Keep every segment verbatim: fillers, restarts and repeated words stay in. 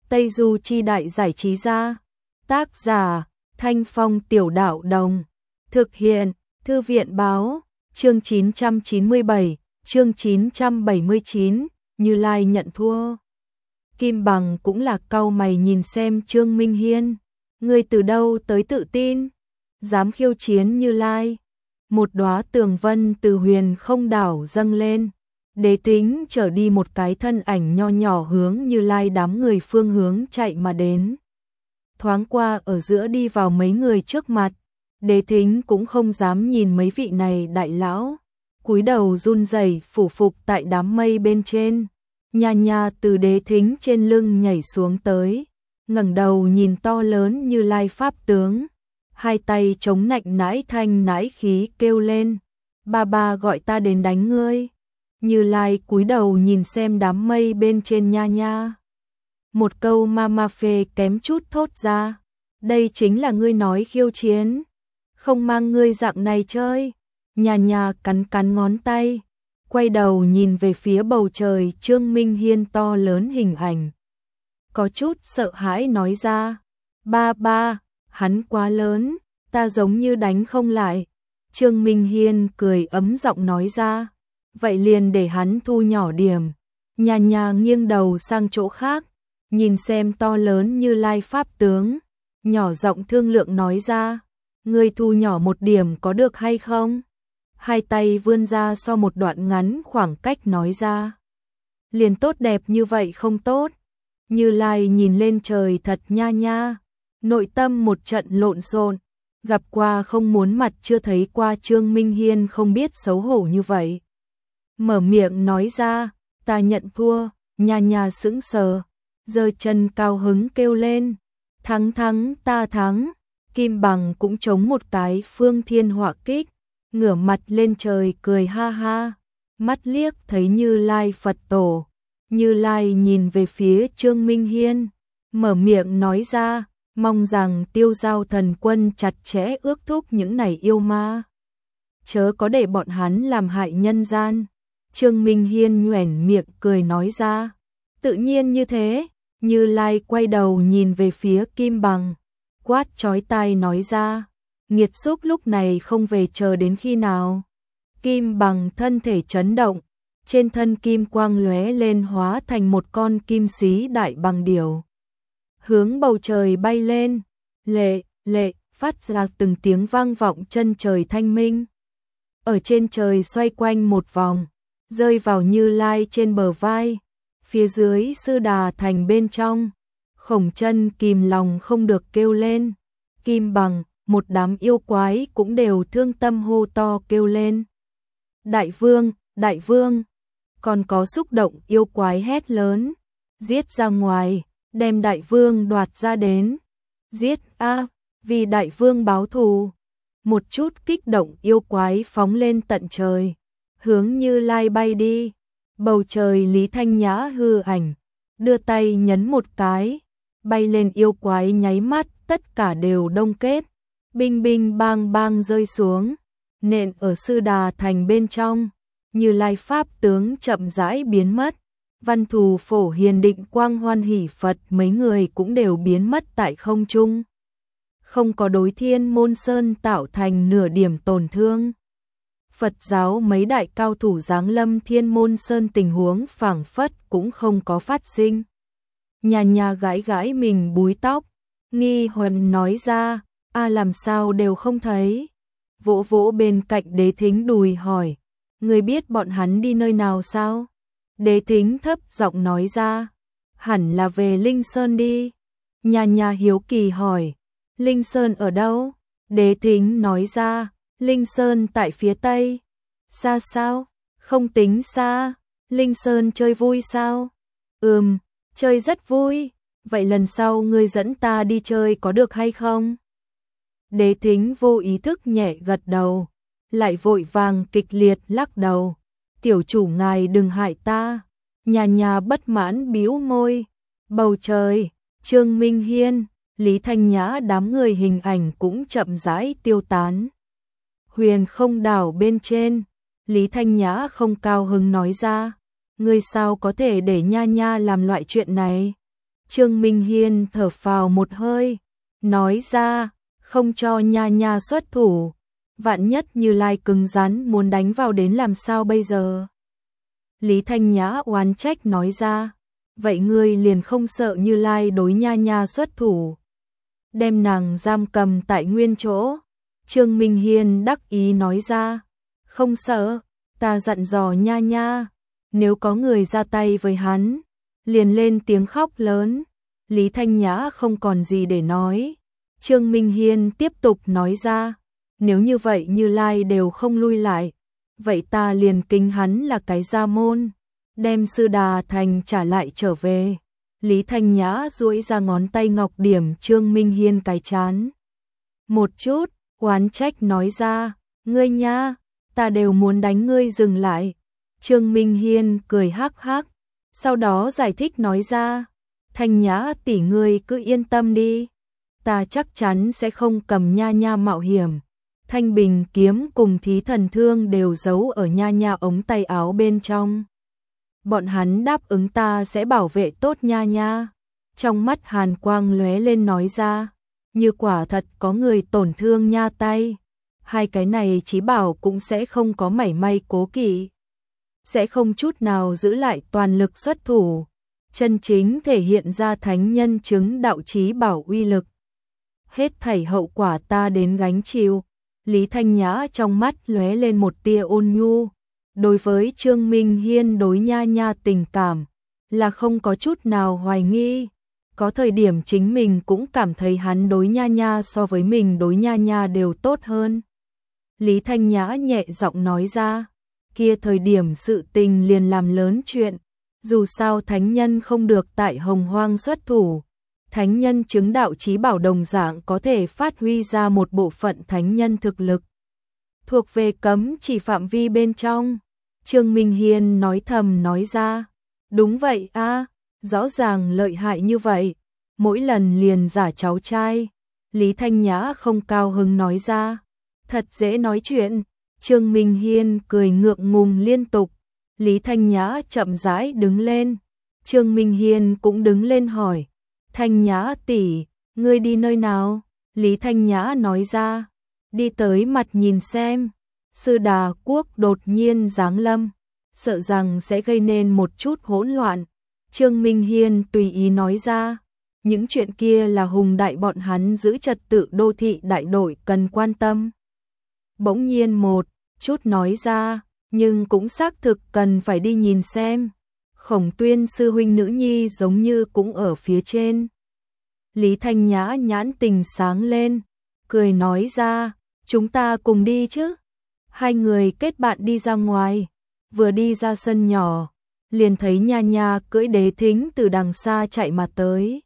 Tây Du Chi Đại Giải Trí Gia. Tác giả Thanh Phong Tiểu Đạo Đồng. Thực hiện Thư viện Báo. Chương chín trăm chín mươi bảy, chương chín trăm bảy mươi chín, Như Lai nhận thua. Kim Bằng cũng là cau mày nhìn xem Trương Minh Hiên. Ngươi từ đâu tới tự tin? Dám khiêu chiến Như Lai. Một đóa tường vân từ huyền không đảo dâng lên. Đế Tính trở đi một cái thân ảnh nho nhỏ hướng Như Lai đám người phương hướng chạy mà đến. Thoáng qua ở giữa đi vào mấy người trước mặt. Đế Tính cũng không dám nhìn mấy vị này đại lão. Cúi đầu run rẩy phủ phục tại đám mây bên trên. Nha nha từ Đế Tính trên lưng nhảy xuống tới. Ngẩng đầu nhìn to lớn Như Lai pháp tướng. Hai tay chống nạnh nãi thanh nãi khí kêu lên. Ba ba gọi ta đến đánh ngươi. Như Lai cúi đầu nhìn xem đám mây bên trên nha nha. Một câu ma ma phê kém chút thốt ra. Đây chính là ngươi nói khiêu chiến. Không mang ngươi dạng này chơi. Nha nha cắn cắn ngón tay. Quay đầu nhìn về phía bầu trời Trương Minh Hiên to lớn hình ảnh. Có chút sợ hãi nói ra. Ba ba, hắn quá lớn, ta giống như đánh không lại. Trương Minh Hiên cười ấm giọng nói ra. Vậy liền để hắn thu nhỏ điểm. Nha nha nghiêng đầu sang chỗ khác. Nhìn xem to lớn Như Lai pháp tướng. Nhỏ giọng thương lượng nói ra. Ngươi thu nhỏ một điểm có được hay không? Hai tay vươn ra sau một đoạn ngắn khoảng cách nói ra. Liền tốt đẹp như vậy không tốt. Như Lai nhìn lên trời thật nha nha. Nội tâm một trận lộn xộn. Gặp qua không muốn mặt chưa thấy qua Trương Minh Hiên không biết xấu hổ như vậy. Mở miệng nói ra, ta nhận thua. Nha nha sững sờ. Giơ chân cao hứng kêu lên. Thắng thắng ta thắng. Kim Bằng cũng chống một cái phương thiên họa kích. Ngửa mặt lên trời cười ha ha. Mắt liếc thấy Như Lai Phật tổ. Như Lai nhìn về phía Trương Minh Hiên. Mở miệng nói ra. Mong rằng Tiêu Giao Thần Quân chặt chẽ ước thúc những này yêu ma. Chớ có để bọn hắn làm hại nhân gian. Trương Minh Hiên nhoẻn miệng cười nói ra. Tự nhiên như thế. Như Lai quay đầu nhìn về phía Kim Bằng. Quát chói tai nói ra. Nghiệt xúc lúc này không về chờ đến khi nào. Kim Bằng thân thể chấn động. Trên thân kim quang lóe lên hóa thành một con kim xí đại bằng điểu. Hướng bầu trời bay lên. Lệ, lệ, phát ra từng tiếng vang vọng chân trời thanh minh. Ở trên trời xoay quanh một vòng. Rơi vào Như Lai trên bờ vai. Phía dưới Sư Đà Thành bên trong. Khổng Chân kìm lòng không được kêu lên. Kim Bằng, một đám yêu quái cũng đều thương tâm hô to kêu lên. Đại vương, đại vương. Còn có xúc động yêu quái hét lớn. Giết ra ngoài, đem đại vương đoạt ra đến. Giết a, vì đại vương báo thù. Một chút kích động yêu quái phóng lên tận trời. Hướng Như Lai bay đi. Bầu trời Lý Thanh Nhã hư ảnh. Đưa tay nhấn một cái. Bay lên yêu quái nháy mắt, tất cả đều đông kết. Binh binh bang bang rơi xuống. Nện ở Sư Đà Thành bên trong. Như Lai pháp tướng chậm rãi biến mất. Văn Thù Phổ Hiền Định Quang Hoan Hỷ Phật mấy người cũng đều biến mất tại không trung. Không có đối Thiên Môn Sơn tạo thành nửa điểm tổn thương. Phật giáo mấy đại cao thủ giáng lâm Thiên Môn Sơn tình huống phảng phất cũng không có phát sinh. Nhà nhà gãi gãi mình búi tóc. Nghi Huân nói ra, a làm sao đều không thấy. Vỗ vỗ bên cạnh Đế Thính đùi hỏi, người biết bọn hắn đi nơi nào sao? Đế Thính thấp giọng nói ra, hẳn là về Linh Sơn đi. Nhà nhà hiếu kỳ hỏi, Linh Sơn ở đâu? Đế Thính nói ra, Linh Sơn tại phía tây. Xa sao? Không tính xa. Linh Sơn chơi vui sao? Ừm, chơi rất vui. Vậy lần sau ngươi dẫn ta đi chơi có được hay không? Đế Thính vô ý thức nhẹ gật đầu. Lại vội vàng kịch liệt lắc đầu. Tiểu chủ ngài đừng hại ta. Nhà nhà bất mãn bĩu môi. Bầu trời, Trương Minh Hiên, Lý Thanh Nhã đám người hình ảnh cũng chậm rãi tiêu tán. Huyền không đảo bên trên, Lý Thanh Nhã không cao hứng nói ra. Ngươi sao có thể để nha nha làm loại chuyện này? Trương Minh Hiên thở phào một hơi, nói ra, không cho nha nha xuất thủ. Vạn nhất Như Lai cứng rắn muốn đánh vào đến làm sao bây giờ? Lý Thanh Nhã oán trách nói ra, vậy ngươi liền không sợ Như Lai đối nha nha xuất thủ, đem nàng giam cầm tại nguyên chỗ? Trương Minh Hiên đắc ý nói ra, không sợ, ta dặn dò nha nha, nếu có người ra tay với hắn, liền lên tiếng khóc lớn. Lý Thanh Nhã không còn gì để nói. Trương Minh Hiên tiếp tục nói ra, nếu như vậy Như Lai đều không lui lại, vậy ta liền kính hắn là cái gia môn, đem Sư Đà Thành trả lại trở về. Lý Thanh Nhã duỗi ra ngón tay ngọc điểm Trương Minh Hiên cái chán một chút, oán trách nói ra, ngươi nha, ta đều muốn đánh ngươi dừng lại. Trương Minh Hiên cười hắc hắc, sau đó giải thích nói ra, Thanh Nhã tỷ ngươi cứ yên tâm đi, ta chắc chắn sẽ không cầm nha nha mạo hiểm. Thanh bình kiếm cùng thí thần thương đều giấu ở nha nha ống tay áo bên trong. Bọn hắn đáp ứng ta sẽ bảo vệ tốt nha nha. Trong mắt hàn quang lóe lên nói ra, như quả thật có người tổn thương nha tay, hai cái này chí bảo cũng sẽ không có mảy may cố kỵ, sẽ không chút nào giữ lại toàn lực xuất thủ, chân chính thể hiện ra thánh nhân chứng đạo chí bảo uy lực. Hết thảy hậu quả ta đến gánh chịu. Lý Thanh Nhã trong mắt lóe lên một tia ôn nhu, đối với Trương Minh Hiên đối nha nha tình cảm là không có chút nào hoài nghi, có thời điểm chính mình cũng cảm thấy hắn đối nha nha so với mình đối nha nha đều tốt hơn. Lý Thanh Nhã nhẹ giọng nói ra, kia thời điểm sự tình liền làm lớn chuyện, dù sao thánh nhân không được tại Hồng Hoang xuất thủ, thánh nhân chứng đạo chí bảo đồng dạng có thể phát huy ra một bộ phận thánh nhân thực lực, thuộc về cấm chỉ phạm vi bên trong. Trương Minh Hiên nói thầm nói ra, đúng vậy a, rõ ràng lợi hại như vậy, mỗi lần liền giả cháu trai. Lý Thanh Nhã không cao hứng nói ra, thật dễ nói chuyện. Trương Minh Hiên cười ngượng ngùng liên tục. Lý Thanh Nhã chậm rãi đứng lên, Trương Minh Hiên cũng đứng lên hỏi, Thanh Nhã tỷ, ngươi đi nơi nào? Lý Thanh Nhã nói ra, đi tới mặt nhìn xem, Sư Đà Quốc đột nhiên giáng lâm, sợ rằng sẽ gây nên một chút hỗn loạn. Trương Minh Hiên tùy ý nói ra, những chuyện kia là Hùng Đại bọn hắn giữ trật tự đô thị đại đội cần quan tâm. Bỗng nhiên một chút nói ra, nhưng cũng xác thực cần phải đi nhìn xem. Khổng Tuyên sư huynh nữ nhi giống như cũng ở phía trên. Lý Thanh Nhã nhãn tình sáng lên, cười nói ra, chúng ta cùng đi chứ. Hai người kết bạn đi ra ngoài, vừa đi ra sân nhỏ, liền thấy nha nha cưỡi Đế Thính từ đằng xa chạy mà tới.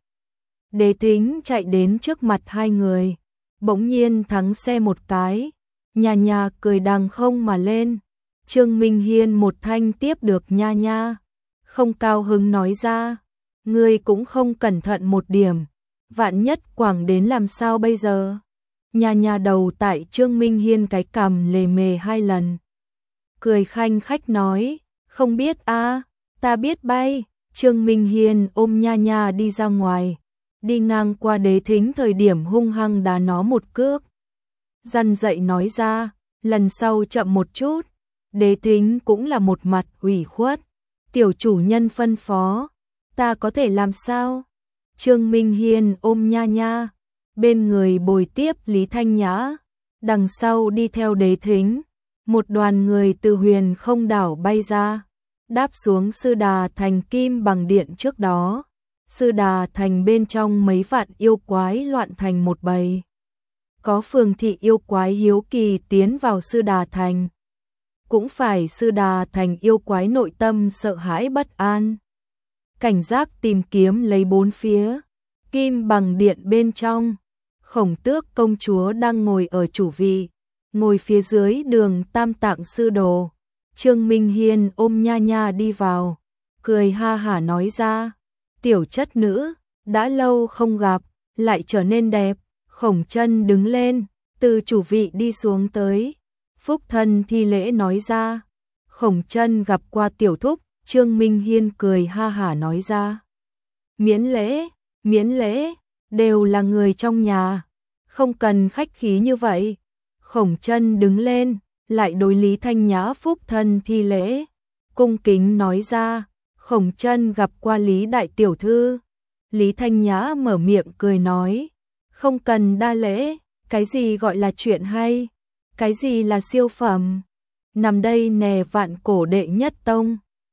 Đế Thính chạy đến trước mặt hai người, bỗng nhiên thắng xe một cái, nha nha cười đằng không mà lên. Trương Minh Hiên một thanh tiếp được nha nha, không cao hứng nói ra, ngươi cũng không cẩn thận một điểm, vạn nhất quẳng đến làm sao bây giờ? Nha nha đầu tại Trương Minh Hiên cái cằm lề mề hai lần, cười khanh khách nói, không biết a, ta biết bay. Trương Minh Hiên ôm nha nha đi ra ngoài, đi ngang qua Đế Thính thời điểm hung hăng đá nó một cước, răn dậy nói ra, lần sau chậm một chút. Đế Thính cũng là một mặt ủy khuất, tiểu chủ nhân phân phó, ta có thể làm sao? Trương Minh Hiên ôm nha nha, bên người bồi tiếp Lý Thanh Nhã, đằng sau đi theo Đế Thính, một đoàn người từ Huyền Không đảo bay ra, đáp xuống Sư Đà Thành Kim Bằng Điện trước đó. Sư Đà Thành bên trong mấy vạn yêu quái loạn thành một bầy. Có phường thị yêu quái hiếu kỳ tiến vào Sư Đà Thành, cũng phải Sư Đà Thành yêu quái nội tâm sợ hãi bất an, cảnh giác tìm kiếm lấy bốn phía. Kim Bằng Điện bên trong, Khổng Tước công chúa đang ngồi ở chủ vị, ngồi phía dưới Đường Tam Tạng sư đồ. Trương Minh Hiên ôm nha nha đi vào, cười ha hả nói ra, tiểu chất nữ, đã lâu không gặp, lại trở nên đẹp. Khổng Chân đứng lên, từ chủ vị đi xuống tới, phúc thân thi lễ nói ra, Khổng Chân gặp qua tiểu thúc. Trương Minh Hiên cười ha hả nói ra, miễn lễ, miễn lễ, đều là người trong nhà, không cần khách khí như vậy. Khổng Chân đứng lên, lại đối Lý Thanh Nhã phúc thân thi lễ, cung kính nói ra, Khổng Chân gặp qua Lý đại tiểu thư. Lý Thanh Nhã mở miệng cười nói, không cần đa lễ, cái gì gọi là chuyện hay, cái gì là siêu phẩm, nằm đây nè vạn cổ đệ nhất tông.